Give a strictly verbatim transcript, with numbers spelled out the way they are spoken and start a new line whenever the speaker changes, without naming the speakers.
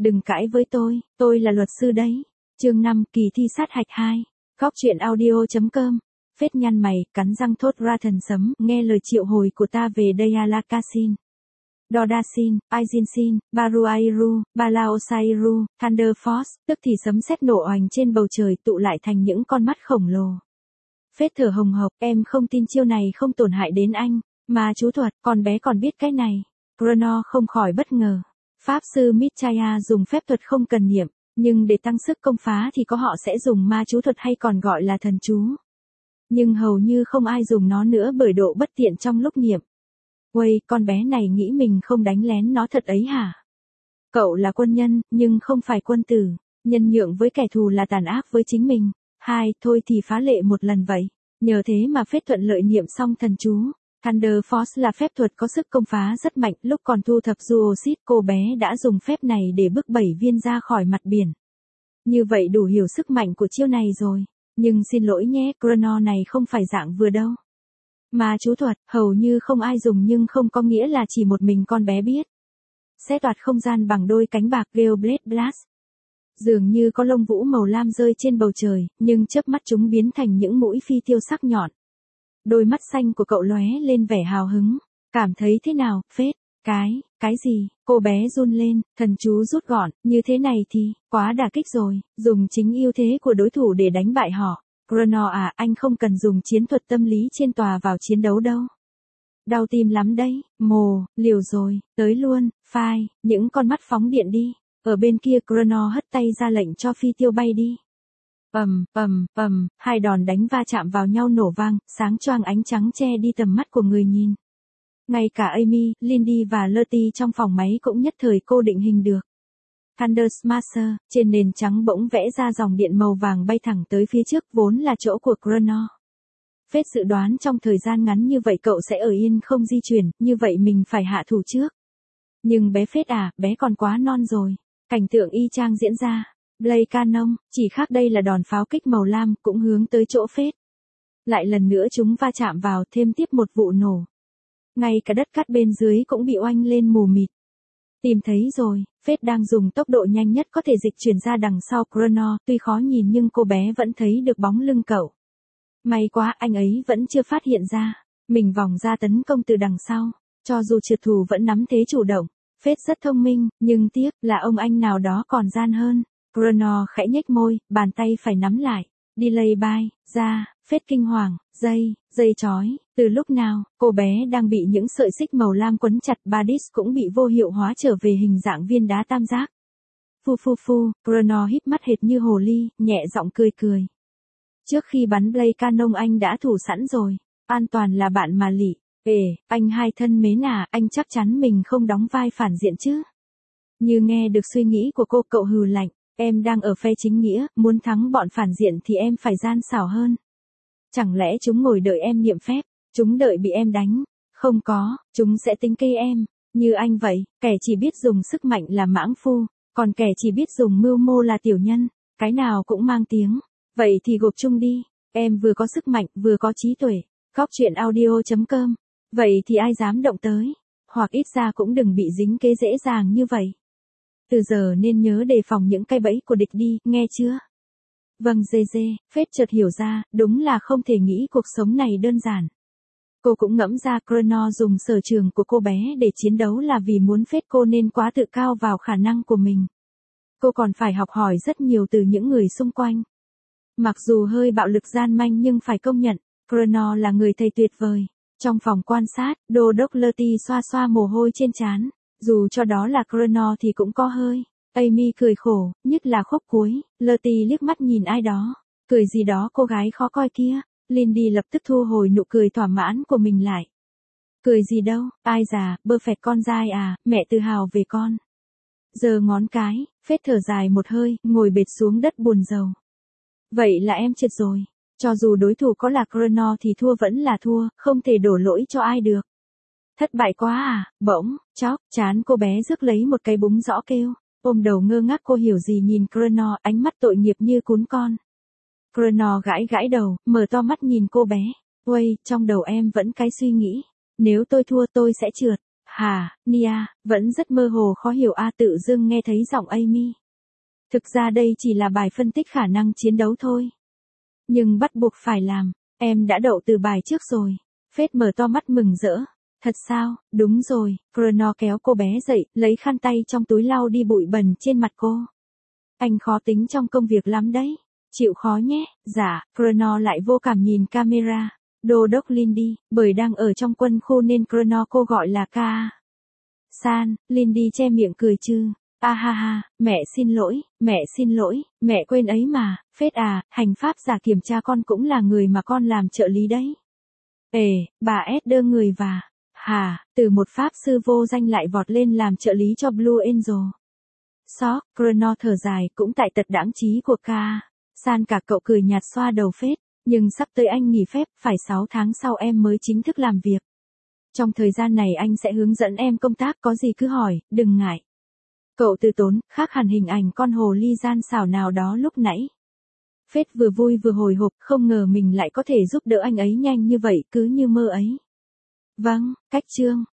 đừng cãi với tôi, tôi là luật sư đấy. Chương năm, kỳ thi sát hạch hai. Góc truyện audio.com. Phết nhăn mày, cắn răng thốt ra thần sấm, nghe lời triệu hồi của ta về đây Alakazin. Dodasin, Aizinsin, Baruairu, Balaosairu, Thunder Force, tức thì sấm sét nổ oành trên bầu trời tụ lại thành những con mắt khổng lồ. Phết thở hồng hộc, em không tin chiêu này không tổn hại đến anh, mà chú thuật, con bé còn biết cái này. Crono không khỏi bất ngờ. Pháp sư Michaya dùng phép thuật không cần niệm, nhưng để tăng sức công phá thì có họ sẽ dùng ma chú thuật hay còn gọi là thần chú. Nhưng hầu như không ai dùng nó nữa bởi độ bất tiện trong lúc niệm. Uầy, con bé này nghĩ mình không đánh lén nó thật ấy hả? Cậu là quân nhân, nhưng không phải quân tử. Nhân nhượng với kẻ thù là tàn ác với chính mình. Hai, thôi thì phá lệ một lần vậy. Nhờ thế mà phết thuận lợi niệm xong thần chú. Thunder Force là phép thuật có sức công phá rất mạnh. Lúc còn thu thập Duosit, cô bé đã dùng phép này để bức bảy viên ra khỏi mặt biển. Như vậy đủ hiểu sức mạnh của chiêu này rồi. Nhưng xin lỗi nhé, Crono này không phải dạng vừa đâu. Mà chú thuật, hầu như không ai dùng nhưng không có nghĩa là chỉ một mình con bé biết. Xé toạc không gian bằng đôi cánh bạc Geoblade Blast. Dường như có lông vũ màu lam rơi trên bầu trời, nhưng chớp mắt chúng biến thành những mũi phi tiêu sắc nhọn. Đôi mắt xanh của cậu lóe lên vẻ hào hứng. Cảm thấy thế nào, Phết? Cái, cái gì? Cô bé run lên, thần chú rút gọn, như thế này thì, quá đả kích rồi, dùng chính ưu thế của đối thủ để đánh bại họ. Crono à, anh không cần dùng chiến thuật tâm lý trên tòa vào chiến đấu đâu. Đau tim lắm đấy, mồ, liều rồi, tới luôn, phai, những con mắt phóng điện đi. Ở bên kia Crono hất tay ra lệnh cho phi tiêu bay đi. Ầm, ầm, ầm, hai đòn đánh va chạm vào nhau nổ vang, sáng choang ánh trắng che đi tầm mắt của người nhìn. Ngay cả Amy, Lindy và Lottie trong phòng máy cũng nhất thời cô định hình được. Thunder Smasher, trên nền trắng bỗng vẽ ra dòng điện màu vàng bay thẳng tới phía trước vốn là chỗ của Crono. Phết dự đoán trong thời gian ngắn như vậy cậu sẽ ở yên không di chuyển, như vậy mình phải hạ thủ trước. Nhưng bé Phết à, bé còn quá non rồi. Cảnh tượng y chang diễn ra. Blade Cannon, chỉ khác đây là đòn pháo kích màu lam cũng hướng tới chỗ Phết. Lại lần nữa chúng va chạm vào thêm tiếp một vụ nổ. Ngay cả đất cát bên dưới cũng bị oanh lên mù mịt. Tìm thấy rồi, Phết đang dùng tốc độ nhanh nhất có thể dịch chuyển ra đằng sau Crono, tuy khó nhìn nhưng cô bé vẫn thấy được bóng lưng cậu. May quá anh ấy vẫn chưa phát hiện ra, mình vòng ra tấn công từ đằng sau, cho dù trượt thủ vẫn nắm thế chủ động. Phết rất thông minh, nhưng tiếc là ông anh nào đó còn gian hơn. Crono khẽ nhếch môi, bàn tay phải nắm lại, delay bay, ra, Phết kinh hoàng, dây, dây chói, từ lúc nào, cô bé đang bị những sợi xích màu lam quấn chặt, Badis cũng bị vô hiệu hóa trở về hình dạng viên đá tam giác. Phu phu phu, Crono híp mắt hệt như hồ ly, nhẹ giọng cười cười. Trước khi bắn Blade Cannon anh đã thủ sẵn rồi, an toàn là bạn mà lị. Ê, anh hai thân mến à, anh chắc chắn mình không đóng vai phản diện chứ. Như nghe được suy nghĩ của cô, cậu hừ lạnh, em đang ở phe chính nghĩa, muốn thắng bọn phản diện thì em phải gian xảo hơn. Chẳng lẽ chúng ngồi đợi em niệm phép, chúng đợi bị em đánh? Không có, chúng sẽ tính kê em, như anh vậy, kẻ chỉ biết dùng sức mạnh là mãng phu, còn kẻ chỉ biết dùng mưu mô là tiểu nhân, cái nào cũng mang tiếng. Vậy thì gộp chung đi, em vừa có sức mạnh, vừa có trí tuệ. Góc truyện audio.com. Vậy thì ai dám động tới, hoặc ít ra cũng đừng bị dính kế dễ dàng như vậy. Từ giờ nên nhớ đề phòng những cái bẫy của địch đi, nghe chưa? Vâng dê dê, Phết chợt hiểu ra, đúng là không thể nghĩ cuộc sống này đơn giản. Cô cũng ngẫm ra Crono dùng sở trường của cô bé để chiến đấu là vì muốn Phết cô nên quá tự cao vào khả năng của mình. Cô còn phải học hỏi rất nhiều từ những người xung quanh. Mặc dù hơi bạo lực gian manh nhưng phải công nhận, Crono là người thầy tuyệt vời. Trong phòng quan sát, đô đốc Lottie xoa xoa mồ hôi trên trán. Dù cho đó là Crono thì cũng có hơi. Amy cười khổ, nhất là khúc cuối. Lottie liếc mắt nhìn ai đó. Cười gì đó cô gái khó coi kia. Lindy lập tức thu hồi nụ cười thỏa mãn của mình lại. Cười gì đâu, ai già, bơ phẹt con dai à, mẹ tự hào về con. Giờ ngón cái, Phết thở dài một hơi, ngồi bệt xuống đất buồn rầu. Vậy là em trượt rồi. Cho dù đối thủ có là Crono thì thua vẫn là thua, không thể đổ lỗi cho ai được. Thất bại quá à, bỗng, chóc, chán cô bé rước lấy một cái búng rõ kêu. Ôm đầu ngơ ngác cô hiểu gì nhìn Crono, ánh mắt tội nghiệp như cún con. Crono gãi gãi đầu, mở to mắt nhìn cô bé. Uầy, trong đầu em vẫn cái suy nghĩ. Nếu tôi thua tôi sẽ trượt. Hà, Nia, vẫn rất mơ hồ khó hiểu A tự dưng nghe thấy giọng Amy. Thực ra đây chỉ là bài phân tích khả năng chiến đấu thôi. Nhưng bắt buộc phải làm, em đã đậu từ bài trước rồi. Fred mở to mắt mừng rỡ. Thật sao, đúng rồi, Connor kéo cô bé dậy, lấy khăn tay trong túi lau đi bụi bẩn trên mặt cô. Anh khó tính trong công việc lắm đấy. Chịu khó nhé, dạ, Connor lại vô cảm nhìn camera. Đô đốc Lindy, bởi đang ở trong quân khu nên Connor cô gọi là ca. San, Lindy che miệng cười chứ. A ha ha, mẹ xin lỗi, mẹ xin lỗi, mẹ quên ấy mà, Phết à, hành pháp giả kiểm tra con cũng là người mà con làm trợ lý đấy. Ê, bà ép đưa người và, hà, từ một pháp sư vô danh lại vọt lên làm trợ lý cho Blue Angel. Sóc, Connor thở dài cũng tại tật đãng trí của ca. San cả cậu cười nhạt xoa đầu Phết, nhưng sắp tới anh nghỉ phép, phải sáu tháng sau em mới chính thức làm việc. Trong thời gian này anh sẽ hướng dẫn em công tác, có gì cứ hỏi, đừng ngại. Cậu từ tốn, khác hẳn hình ảnh con hồ ly gian xảo nào đó lúc nãy. Phết vừa vui vừa hồi hộp, không ngờ mình lại có thể giúp đỡ anh ấy nhanh như vậy, cứ như mơ ấy. Vâng, cách chương.